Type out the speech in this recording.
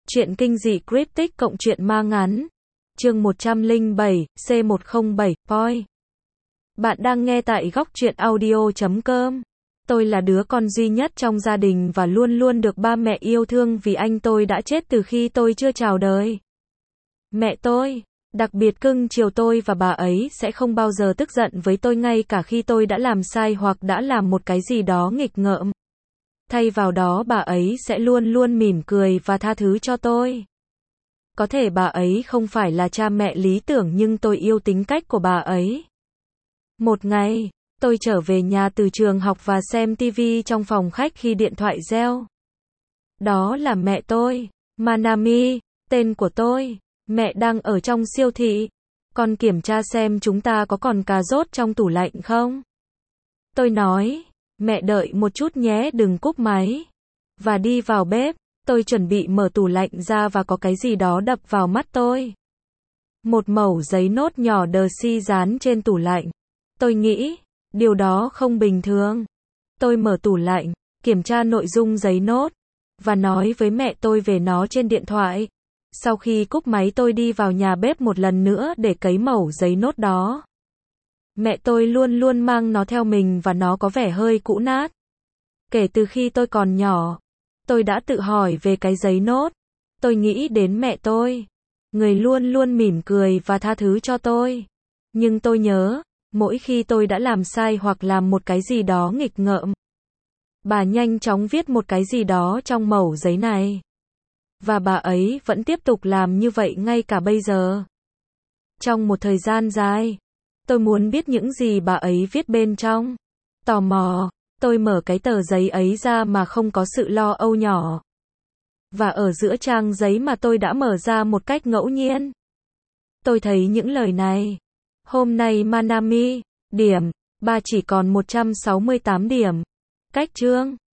Truyện kinh dị cryptic cộng truyện ma ngắn. Chương 107, C107, Poi. Bạn đang nghe tại góc truyện audio.com. Tôi là đứa con duy nhất trong gia đình và luôn luôn được ba mẹ yêu thương vì anh tôi đã chết từ khi tôi chưa chào đời. Mẹ tôi đặc biệt cưng chiều tôi và bà ấy sẽ không bao giờ tức giận với tôi ngay cả khi tôi đã làm sai hoặc đã làm một cái gì đó nghịch ngợm. Thay vào đó bà ấy sẽ luôn luôn mỉm cười và tha thứ cho tôi. Có thể bà ấy không phải là cha mẹ lý tưởng nhưng tôi yêu tính cách của bà ấy. Một ngày, tôi trở về nhà từ trường học và xem TV trong phòng khách khi điện thoại reo. Đó là mẹ tôi, Manami, tên của tôi. Mẹ đang ở trong siêu thị. Con kiểm tra xem chúng ta có còn cà rốt trong tủ lạnh không? Tôi nói, mẹ đợi một chút nhé, đừng cúp máy. Và đi vào bếp, tôi chuẩn bị mở tủ lạnh ra và có cái gì đó đập vào mắt tôi. Một mẩu giấy nốt nhỏ đờ si dán trên tủ lạnh. Tôi nghĩ, điều đó không bình thường. Tôi mở tủ lạnh, kiểm tra nội dung giấy nốt, và nói với mẹ tôi về nó trên điện thoại. Sau khi cúp máy tôi đi vào nhà bếp một lần nữa để cấy mẩu giấy nốt đó. Mẹ tôi luôn luôn mang nó theo mình và nó có vẻ hơi cũ nát. Kể từ khi tôi còn nhỏ, tôi đã tự hỏi về cái giấy nốt. Tôi nghĩ đến mẹ tôi, người luôn luôn mỉm cười và tha thứ cho tôi. Nhưng tôi nhớ, mỗi khi tôi đã làm sai hoặc làm một cái gì đó nghịch ngợm, bà nhanh chóng viết một cái gì đó trong mẩu giấy này. Và bà ấy vẫn tiếp tục làm như vậy ngay cả bây giờ. Trong một thời gian dài, tôi muốn biết những gì bà ấy viết bên trong. Tò mò, tôi mở cái tờ giấy ấy ra mà không có sự lo âu nhỏ. Và ở giữa trang giấy mà tôi đã mở ra một cách ngẫu nhiên, tôi thấy những lời này. Hôm nay Manami, điểm, bà chỉ còn 168 điểm. Cách chương.